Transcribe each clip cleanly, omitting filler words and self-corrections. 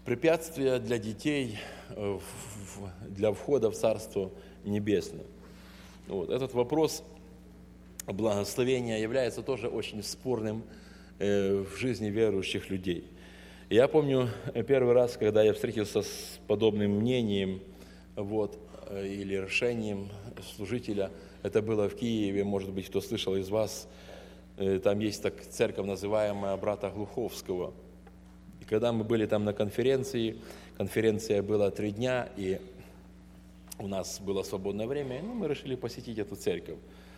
Препятствия для детей для входа в Царство Небесное. Вот. Этот вопрос благословения является тоже очень спорным в жизни верующих людей. Я помню первый раз, когда я встретился с подобным мнением или решением служителя, это было в Киеве, может быть, кто слышал из вас, там есть церковь, называемая брата Глуховского. И когда мы были там на конференция была 3 дня, и у нас было свободное время, мы решили посетить эту церковь.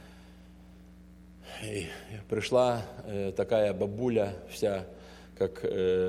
И пришла такая бабуля вся, как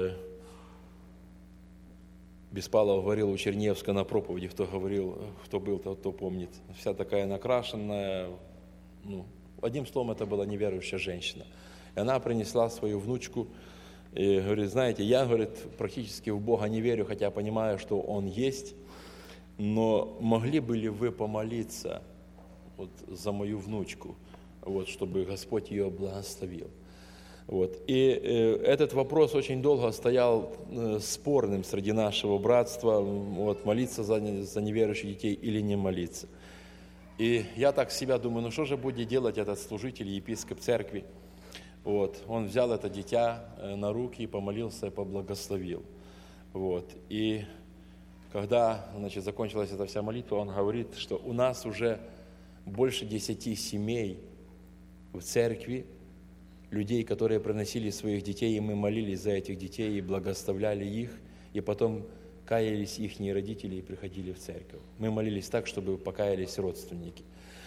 Беспалов говорил у Черневска на проповеди, кто был, тот помнит. Вся такая накрашенная, одним словом, это была неверующая женщина. И она принесла свою внучку и говорит: знаете, я, практически в Бога не верю, хотя понимаю, что Он есть, но могли бы ли вы помолиться за мою внучку, чтобы Господь ее благословил? И этот вопрос очень долго стоял спорным среди нашего братства, молиться за неверующих детей или не молиться. И я так себя думаю, что же будет делать этот служитель, епископ церкви? Он взял это дитя на руки и помолился, и поблагословил. И когда, закончилась эта вся молитва, он говорит, что у нас уже больше 10 семей в церкви, людей, которые приносили своих детей, и мы молились за этих детей и благословляли их, и потом каялись их родители и приходили в церковь. Мы молились так, чтобы покаялись родственники.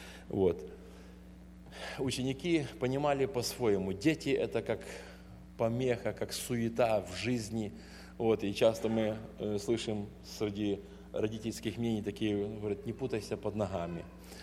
Ученики понимали по-своему. Дети – это как помеха, как суета в жизни. И часто мы слышим среди родительских мнений такие, говорят: не путайся под ногами.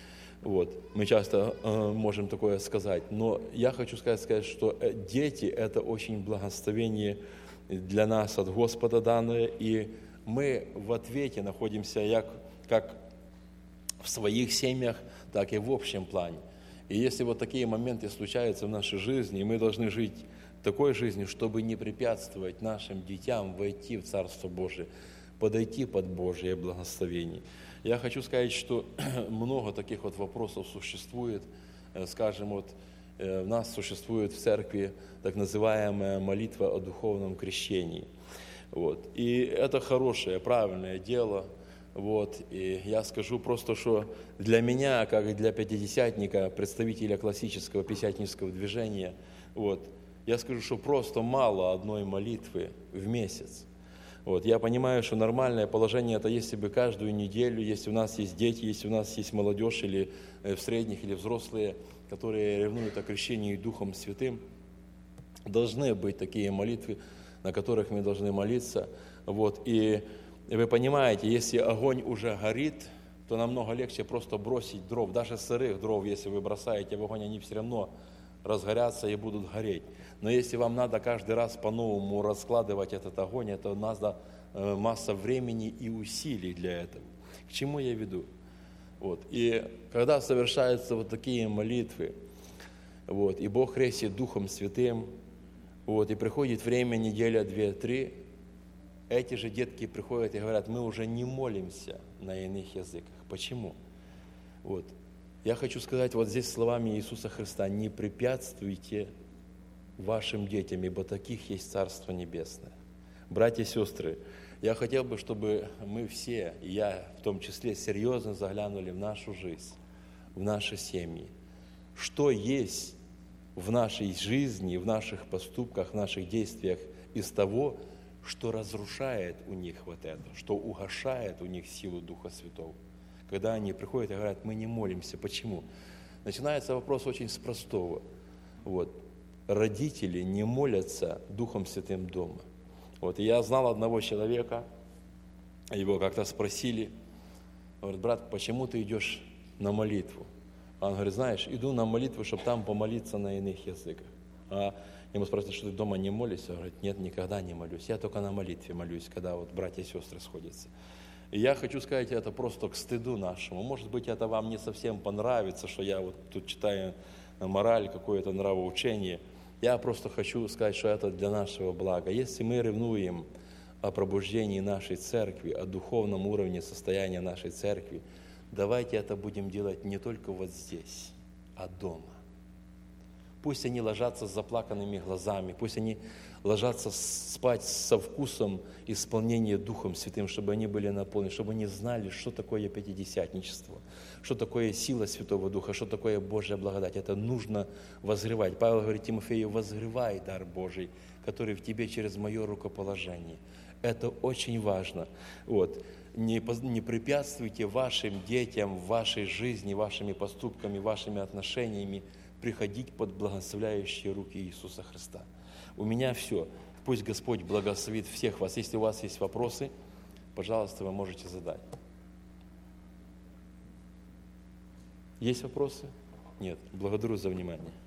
Мы часто можем такое сказать. Но я хочу сказать, что дети – это очень благословение для нас от Господа данное, и мы в ответе находимся как в своих семьях, так и в общем плане. И если такие моменты случаются в нашей жизни, мы должны жить такой жизнью, чтобы не препятствовать нашим детям войти в Царство Божие, подойти под Божие благословение. Я хочу сказать, что много таких вопросов существует. Скажем, у нас существует в церкви так называемая молитва о духовном крещении. И это хорошее, правильное дело. И я скажу просто, что для меня, как и для пятидесятника, представителя классического пятидесятнического движения, я скажу, что просто мало одной молитвы в месяц. Я понимаю, что нормальное положение – это если бы каждую неделю, если у нас есть дети, если у нас есть молодежь или в средних, или взрослые, которые ревнуют о крещении Духом Святым, должны быть такие молитвы, на которых мы должны молиться. И вы понимаете, если огонь уже горит, то намного легче просто бросить дров. Даже сырых дров, если вы бросаете в огонь, они все равно разгорятся и будут гореть. Но если вам надо каждый раз по-новому раскладывать этот огонь, это надо масса времени и усилий для этого. К чему я веду? И когда совершаются такие молитвы, и Бог крестит Духом Святым, и приходит время, неделя, 2-3, эти же детки приходят и говорят: мы уже не молимся на иных языках. Почему? Я хочу сказать здесь словами Иисуса Христа: не препятствуйте вашим детям, ибо таких есть Царство Небесное. Братья и сестры, я хотел бы, чтобы мы все, и я в том числе, серьезно заглянули в нашу жизнь, в наши семьи. Что есть в нашей жизни, в наших поступках, в наших действиях из того, что разрушает у них это, что угошает у них силу Духа Святого. Когда они приходят и говорят: мы не молимся. Почему? Начинается вопрос очень с простого. Родители не молятся Духом Святым дома. И я знал одного человека, его как-то спросили, говорит: брат, почему ты идешь на молитву? Он говорит: знаешь, иду на молитву, чтобы там помолиться на иных языках. А ему спрашивают: что ты дома не молишься? Он говорит: нет, никогда не молюсь. Я только на молитве молюсь, когда братья и сестры сходятся. И я хочу сказать это просто к стыду нашему. Может быть, это вам не совсем понравится, что я тут читаю мораль, какое-то нравоучение. Я просто хочу сказать, что это для нашего блага. Если мы ревнуем о пробуждении нашей церкви, о духовном уровне состояния нашей церкви, давайте это будем делать не только вот здесь, а дома. Пусть они ложатся с заплаканными глазами, пусть они ложатся спать со вкусом исполнения Духом Святым, чтобы они были наполнены, чтобы они знали, что такое пятидесятничество, что такое сила Святого Духа, что такое Божья благодать. Это нужно возгревать. Павел говорит Тимофею: возгревай дар Божий, который в тебе через мое рукоположение. Это очень важно. Не препятствуйте вашим детям в вашей жизни, вашими поступками, вашими отношениями приходить под благословляющие руки Иисуса Христа. У меня все. Пусть Господь благословит всех вас. Если у вас есть вопросы, пожалуйста, вы можете задать. Есть вопросы? Нет. Благодарю за внимание.